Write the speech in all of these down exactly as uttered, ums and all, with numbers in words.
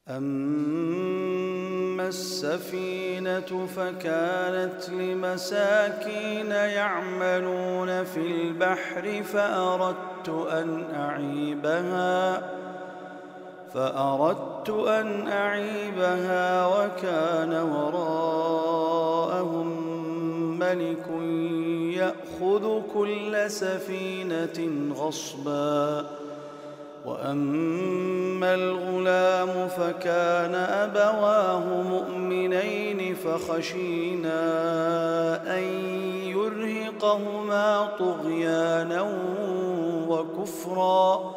أما السفينة فكانت لمساكين يعملون في البحر فأردت أن أعيبها فأردت أن أعيبها وكان وراءهم ملك يأخذ كل سفينة غصبا. وأما الغلام فكان أبواه مؤمنين فخشينا أن يرهقهما طغيانا وكفرا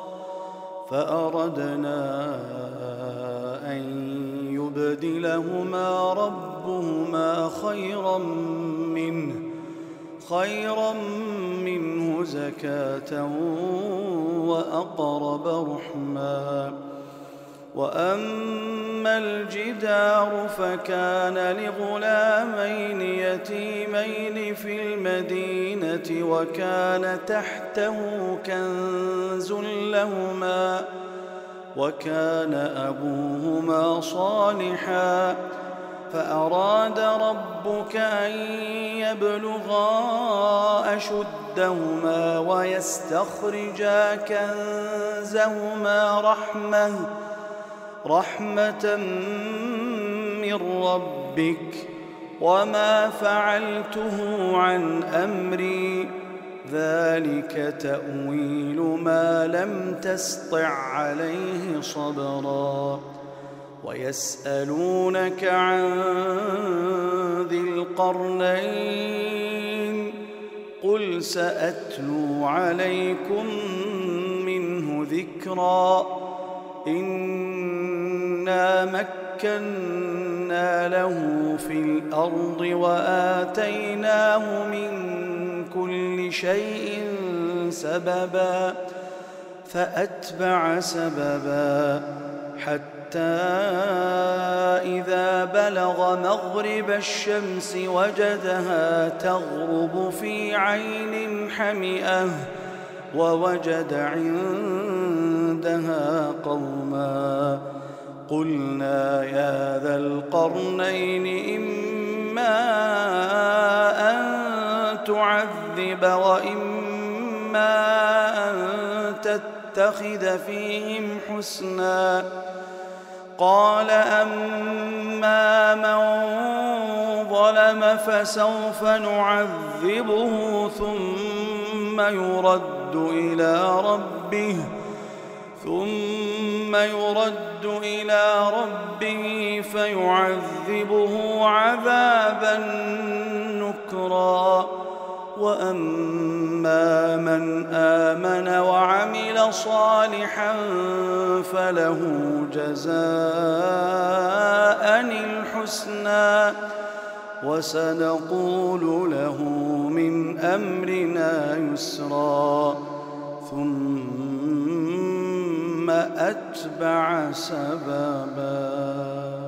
فأردنا أن يبدلهما ربهما خيرا منه خيرا منه زكاة وأقرب رحما. وأما الجدار فكان لغلامين يتيمين في المدينة وكان تحته كنز لهما وكان أبوهما صالحا فأراد ربك أن يبلغا أشدهما ويستخرجا كنزهما رحمة رحمة من ربك وما فعلته عن أمري ذلك تأويل ما لم تسطع عليه صبرا. ويسألونك عن ذي القرنين قل سأتلو عليكم منه ذكرا. إنا مكنا له في الأرض وآتيناه من كل شيء سببا فأتبع سببا حتى إذا بلغ مغرب الشمس وجدها تغرب في عين حمئة ووجد عندها قوما قلنا يا ذا القرنين إما أن تعذب وإما أن تتخذ فيهم حسنا. قال أما من ظلم فسوف نعذبه ثم يرد إلى ربه ثم يرد إلى ربه فيعذبه عذابا نكرا. وأما من آمن وعمل صالحا فله جزاء الحسنى وسنقول له من أمرنا يسرا. ثم أتبع سببا.